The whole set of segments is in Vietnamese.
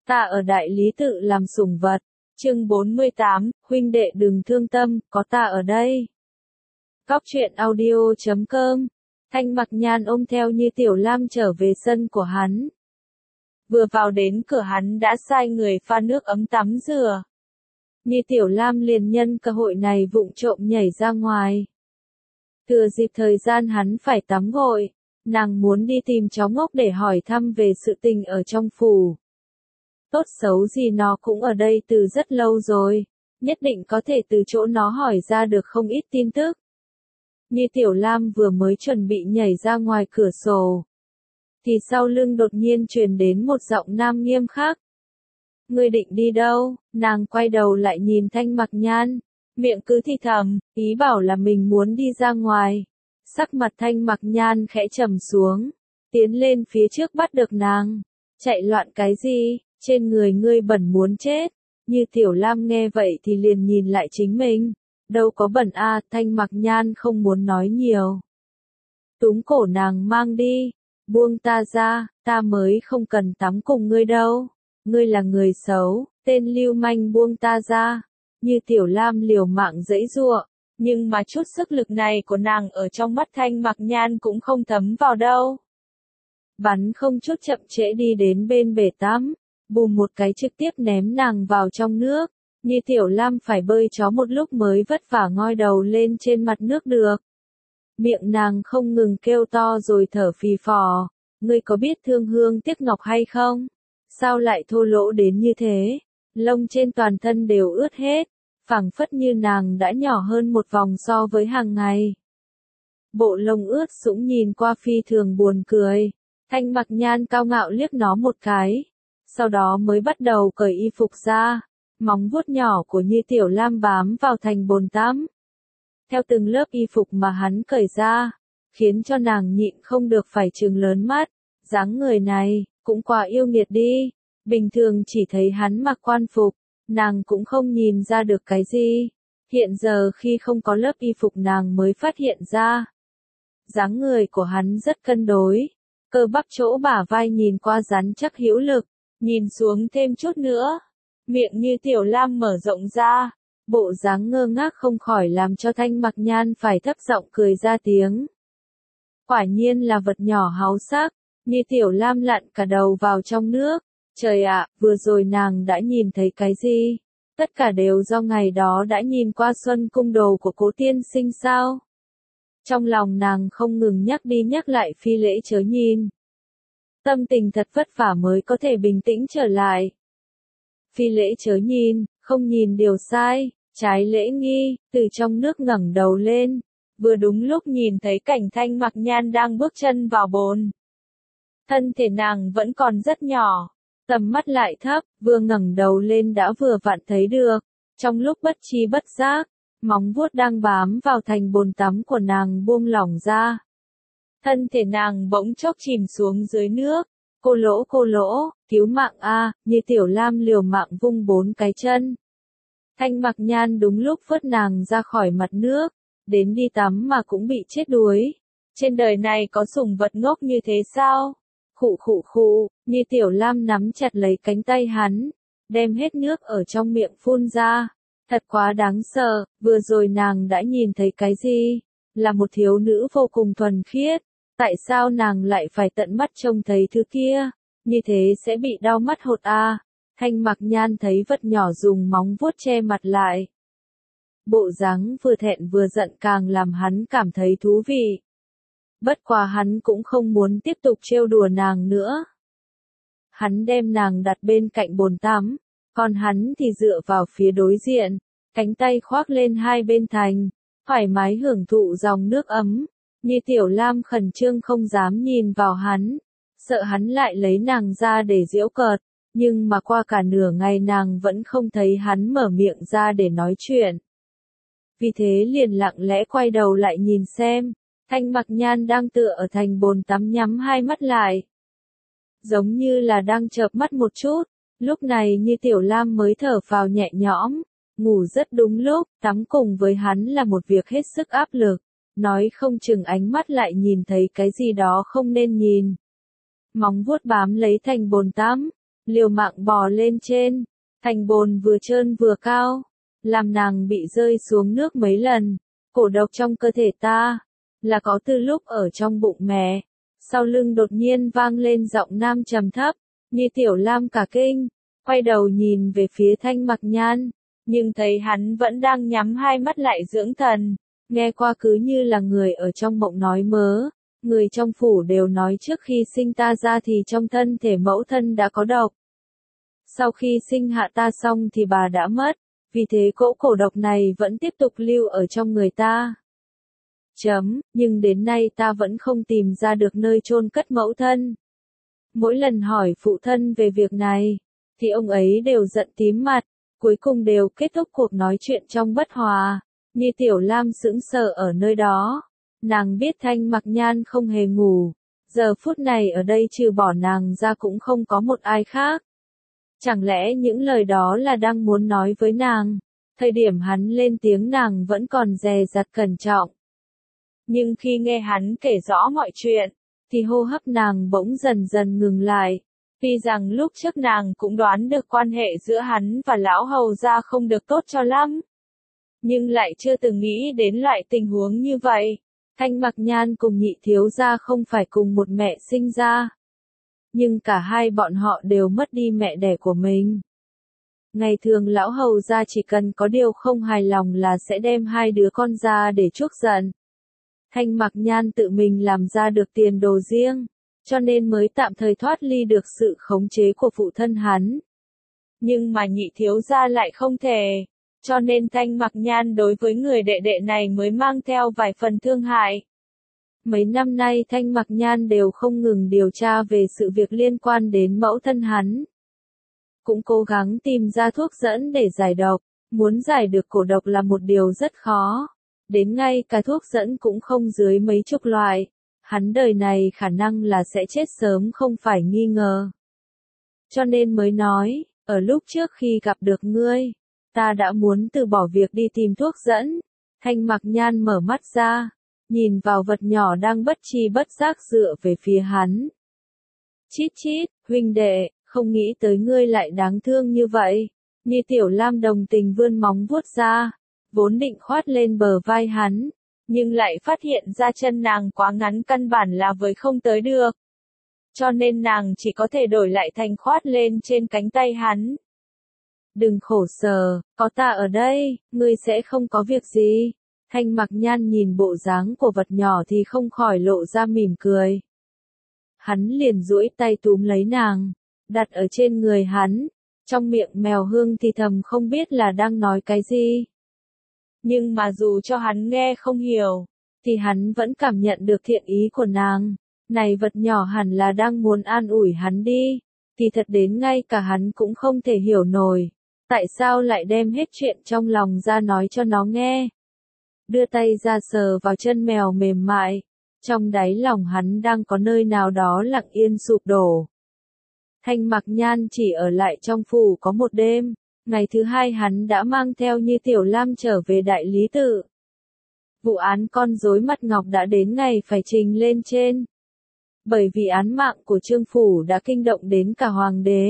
Ta ở đại lý tự làm sủng vật. Chương 48, huynh đệ đừng thương tâm, có ta ở đây. Cóc truyện audio.com. Thanh Mặc Nhan ôm theo Như Tiểu Lam trở về sân của hắn. Vừa vào đến cửa hắn đã sai người pha nước ấm tắm rửa. Như Tiểu Lam liền nhân cơ hội này vụng trộm nhảy ra ngoài. Thừa dịp thời gian hắn phải tắm gội, nàng muốn đi tìm cháu ngốc để hỏi thăm về sự tình ở trong phủ. Tốt xấu gì nó cũng ở đây từ rất lâu rồi, nhất định có thể từ chỗ nó hỏi ra được không ít tin tức. Như Tiểu Lam vừa mới chuẩn bị nhảy ra ngoài cửa sổ, thì sau lưng đột nhiên truyền đến một giọng nam nghiêm khắc. Ngươi định đi đâu? Nàng quay đầu lại nhìn Thanh Mặc Nhan, miệng cứ thì thầm, ý bảo là mình muốn đi ra ngoài. Sắc mặt Thanh Mặc Nhan khẽ trầm xuống, tiến lên phía trước bắt được nàng. Chạy loạn cái gì? Trên người ngươi bẩn muốn chết. Như Tiểu Lam nghe vậy thì liền nhìn lại chính mình. Đâu có bẩn a, Thanh Mặc Nhan không muốn nói nhiều. Túm cổ nàng mang đi. Buông ta ra, ta mới không cần tắm cùng ngươi đâu. Ngươi là người xấu, tên lưu manh, buông ta ra. Như Tiểu Lam liều mạng giãy giụa, nhưng mà chút sức lực này của nàng ở trong mắt Thanh Mặc Nhan cũng không thấm vào đâu. Bắn không chút chậm trễ đi đến bên bể tắm, bùm một cái trực tiếp ném nàng vào trong nước. Như Tiểu Lam phải bơi chó một lúc mới vất vả ngoi đầu lên trên mặt nước được. Miệng nàng không ngừng kêu to rồi thở phì phò. Ngươi có biết thương hương tiếc ngọc hay không? Sao lại thô lỗ đến như thế? Lông trên toàn thân đều ướt hết, phảng phất như nàng đã nhỏ hơn một vòng so với hàng ngày. Bộ lông ướt sũng nhìn qua phi thường buồn cười. Thanh Mặc Nhan cao ngạo liếc nó một cái, sau đó mới bắt đầu cởi y phục ra. Móng vuốt nhỏ của Như Tiểu Lam bám vào thành bồn tắm. Theo từng lớp y phục mà hắn cởi ra, khiến cho nàng nhịn không được phải trừng lớn mắt. Dáng người này, cũng quá yêu nghiệt đi. Bình thường chỉ thấy hắn mặc quan phục, nàng cũng không nhìn ra được cái gì. Hiện giờ khi không có lớp y phục nàng mới phát hiện ra. Dáng người của hắn rất cân đối. Cơ bắp chỗ bả vai nhìn qua rắn chắc hữu lực, nhìn xuống thêm chút nữa. Miệng Như Tiểu Lam mở rộng ra, bộ dáng ngơ ngác không khỏi làm cho Thanh Mặc Nhan phải thấp giọng cười ra tiếng. Quả nhiên là vật nhỏ háu sắc. Như Tiểu Lam lặn cả đầu vào trong nước. Trời ạ, vừa rồi nàng đã nhìn thấy cái gì? Tất cả đều do ngày đó đã nhìn qua Xuân Cung Đồ của Cố tiên sinh sao? Trong lòng nàng không ngừng nhắc đi nhắc lại phi lễ chớ nhìn. Tâm tình thật vất vả mới có thể bình tĩnh trở lại. Phi lễ chớ nhìn, không nhìn điều sai, trái lễ nghi, từ trong nước ngẩng đầu lên. Vừa đúng lúc nhìn thấy cảnh Thanh Mặc Nhan đang bước chân vào bồn. Thân thể nàng vẫn còn rất nhỏ, tầm mắt lại thấp, vừa ngẩng đầu lên đã vừa vặn thấy được. Trong lúc bất tri bất giác, móng vuốt đang bám vào thành bồn tắm của nàng buông lỏng ra. Thân thể nàng bỗng chốc chìm xuống dưới nước. Cô lỗ, cứu mạng a, Như Tiểu Lam liều mạng vung 4 cái chân. Thanh Mặc Nhan đúng lúc vớt nàng ra khỏi mặt nước, đến đi tắm mà cũng bị chết đuối. Trên đời này có sủng vật ngốc như thế sao? Khụ, Như Tiểu Lam nắm chặt lấy cánh tay hắn, đem hết nước ở trong miệng phun ra. Thật quá đáng sợ, vừa rồi nàng đã nhìn thấy cái gì? Là một thiếu nữ vô cùng thuần khiết. Tại sao nàng lại phải tận mắt trông thấy thứ kia? Như thế sẽ bị đau mắt hột a. Thanh Mặc Nhan thấy vật nhỏ dùng móng vuốt che mặt lại. Bộ dáng vừa thẹn vừa giận càng làm hắn cảm thấy thú vị. Bất quá hắn cũng không muốn tiếp tục trêu đùa nàng nữa. Hắn đem nàng đặt bên cạnh bồn tắm, còn hắn thì dựa vào phía đối diện, cánh tay khoác lên hai bên thành, thoải mái hưởng thụ dòng nước ấm. Như Tiểu Lam khẩn trương không dám nhìn vào hắn, sợ hắn lại lấy nàng ra để giễu cợt, nhưng mà qua cả nửa ngày nàng vẫn không thấy hắn mở miệng ra để nói chuyện. Vì thế liền lặng lẽ quay đầu lại nhìn xem. Thanh Mặc Nhan đang tựa ở thành bồn tắm nhắm hai mắt lại. Giống như là đang chợp mắt một chút, lúc này Như Tiểu Lam mới thở phào nhẹ nhõm, ngủ rất đúng lúc, tắm cùng với hắn là một việc hết sức áp lực, nói không chừng ánh mắt lại nhìn thấy cái gì đó không nên nhìn. Móng vuốt bám lấy thành bồn tắm, liều mạng bò lên trên, thành bồn vừa trơn vừa cao, làm nàng bị rơi xuống nước mấy lần. Cổ độc trong cơ thể ta, là có từ lúc ở trong bụng mẹ. Sau lưng đột nhiên vang lên giọng nam trầm thấp, như Tiểu Lam cả kinh, quay đầu nhìn về phía Thanh Mặc Nhan, nhưng thấy hắn vẫn đang nhắm hai mắt lại dưỡng thần, nghe qua cứ như là người ở trong mộng nói mớ. Người trong phủ đều nói trước khi sinh ta ra thì trong thân thể mẫu thân đã có độc. Sau khi sinh hạ ta xong thì bà đã mất, vì thế cỗ cổ độc này vẫn tiếp tục lưu ở trong người ta. Nhưng đến nay ta vẫn không tìm ra được nơi chôn cất mẫu thân. Mỗi lần hỏi phụ thân về việc này, thì ông ấy đều giận tím mặt, cuối cùng đều kết thúc cuộc nói chuyện trong bất hòa. Như Tiểu Lam sững sờ ở nơi đó, nàng biết Thanh Mặc Nhan không hề ngủ, giờ phút này ở đây trừ bỏ nàng ra cũng không có một ai khác. Chẳng lẽ những lời đó là đang muốn nói với nàng? Thời điểm hắn lên tiếng nàng vẫn còn dè dặt cẩn trọng. Nhưng khi nghe hắn kể rõ mọi chuyện, thì hô hấp nàng bỗng dần dần ngừng lại. Tuy rằng lúc trước nàng cũng đoán được quan hệ giữa hắn và lão hầu gia không được tốt cho lắm, nhưng lại chưa từng nghĩ đến loại tình huống như vậy. Thanh Mặc Nhan cùng Nhị thiếu gia không phải cùng một mẹ sinh ra, nhưng cả hai bọn họ đều mất đi mẹ đẻ của mình. Ngày thường lão hầu gia chỉ cần có điều không hài lòng là sẽ đem hai đứa con ra để chuốc giận. Thanh Mặc Nhan tự mình làm ra được tiền đồ riêng, cho nên mới tạm thời thoát ly được sự khống chế của phụ thân hắn. Nhưng mà Nhị thiếu gia lại không thể, cho nên Thanh Mặc Nhan đối với người đệ đệ này mới mang theo vài phần thương hại. Mấy năm nay Thanh Mặc Nhan đều không ngừng điều tra về sự việc liên quan đến mẫu thân hắn. Cũng cố gắng tìm ra thuốc dẫn để giải độc, muốn giải được cổ độc là một điều rất khó. Đến ngay cả thuốc dẫn cũng không dưới mấy chục loại. Hắn đời này khả năng là sẽ chết sớm không phải nghi ngờ. Cho nên mới nói, ở lúc trước khi gặp được ngươi, ta đã muốn từ bỏ việc đi tìm thuốc dẫn. Thanh Mặc Nhan mở mắt ra, nhìn vào vật nhỏ đang bất tri bất giác dựa về phía hắn. Chít chít, huynh đệ, không nghĩ tới ngươi lại đáng thương như vậy. Như Tiểu Lam đồng tình vươn móng vuốt ra, vốn định khoát lên bờ vai hắn, nhưng lại phát hiện ra chân nàng quá ngắn căn bản là với không tới được. Cho nên nàng chỉ có thể đổi lại thành khoát lên trên cánh tay hắn. Đừng khổ sở, có ta ở đây, ngươi sẽ không có việc gì. Thanh Mặc Nhan nhìn bộ dáng của vật nhỏ thì không khỏi lộ ra mỉm cười. Hắn liền duỗi tay túm lấy nàng, đặt ở trên người hắn, trong miệng mèo hương thì thầm không biết là đang nói cái gì. Nhưng mà dù cho hắn nghe không hiểu, thì hắn vẫn cảm nhận được thiện ý của nàng. Này vật nhỏ hẳn là đang muốn an ủi hắn đi, thì thật đến ngay cả hắn cũng không thể hiểu nổi. Tại sao lại đem hết chuyện trong lòng ra nói cho nó nghe? Đưa tay ra sờ vào chân mèo mềm mại, trong đáy lòng hắn đang có nơi nào đó lặng yên sụp đổ. Thanh Mặc Nhan chỉ ở lại trong phủ có một đêm, ngày thứ hai hắn đã mang theo Như Tiểu Lam trở về Đại Lý Tự. Vụ án con rối mặt ngọc đã đến ngày phải trình lên trên. Bởi vì án mạng của Trương Phủ đã kinh động đến cả Hoàng đế,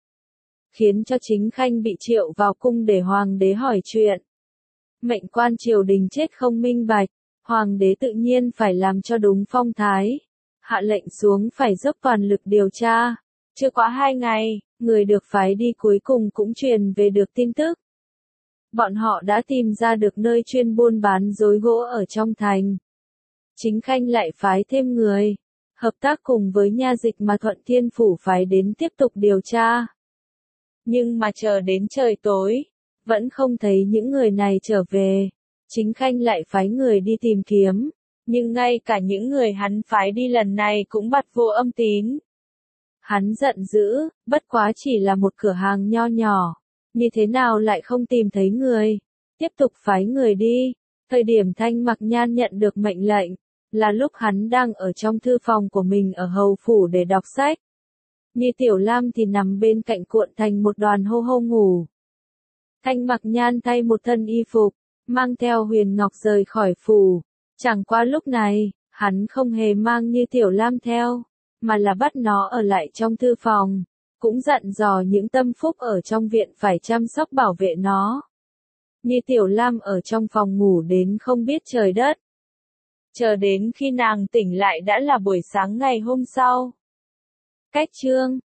khiến cho Chính Khanh bị triệu vào cung để Hoàng đế hỏi chuyện. Mệnh quan triều đình chết không minh bạch, Hoàng đế tự nhiên phải làm cho đúng phong thái, hạ lệnh xuống phải dốc toàn lực điều tra. Chưa quá 2 ngày, người được phái đi cuối cùng cũng truyền về được tin tức. Bọn họ đã tìm ra được nơi chuyên buôn bán rối gỗ ở trong thành. Chính Khanh lại phái thêm người, hợp tác cùng với nha dịch mà Thuận Thiên Phủ phái đến tiếp tục điều tra. Nhưng mà chờ đến trời tối, vẫn không thấy những người này trở về. Chính Khanh lại phái người đi tìm kiếm, nhưng ngay cả những người hắn phái đi lần này cũng bặt vô âm tín. Hắn giận dữ, bất quá chỉ là một cửa hàng nho nhỏ, như thế nào lại không tìm thấy người, tiếp tục phái người đi. Thời điểm Thanh Mặc Nhan nhận được mệnh lệnh, là lúc hắn đang ở trong thư phòng của mình ở hầu phủ để đọc sách. Như Tiểu Lam thì nằm bên cạnh cuộn thành một đoàn hô hô ngủ. Thanh Mặc Nhan thay một thân y phục, mang theo Huyền Ngọc rời khỏi phủ. Chẳng qua lúc này, hắn không hề mang Như Tiểu Lam theo, mà là bắt nó ở lại trong thư phòng. cũng dặn dò những tâm phúc ở trong viện phải chăm sóc bảo vệ nó. Như Tiểu Lam ở trong phòng ngủ đến không biết trời đất. Chờ đến khi nàng tỉnh lại đã là buổi sáng ngày hôm sau. Cách chương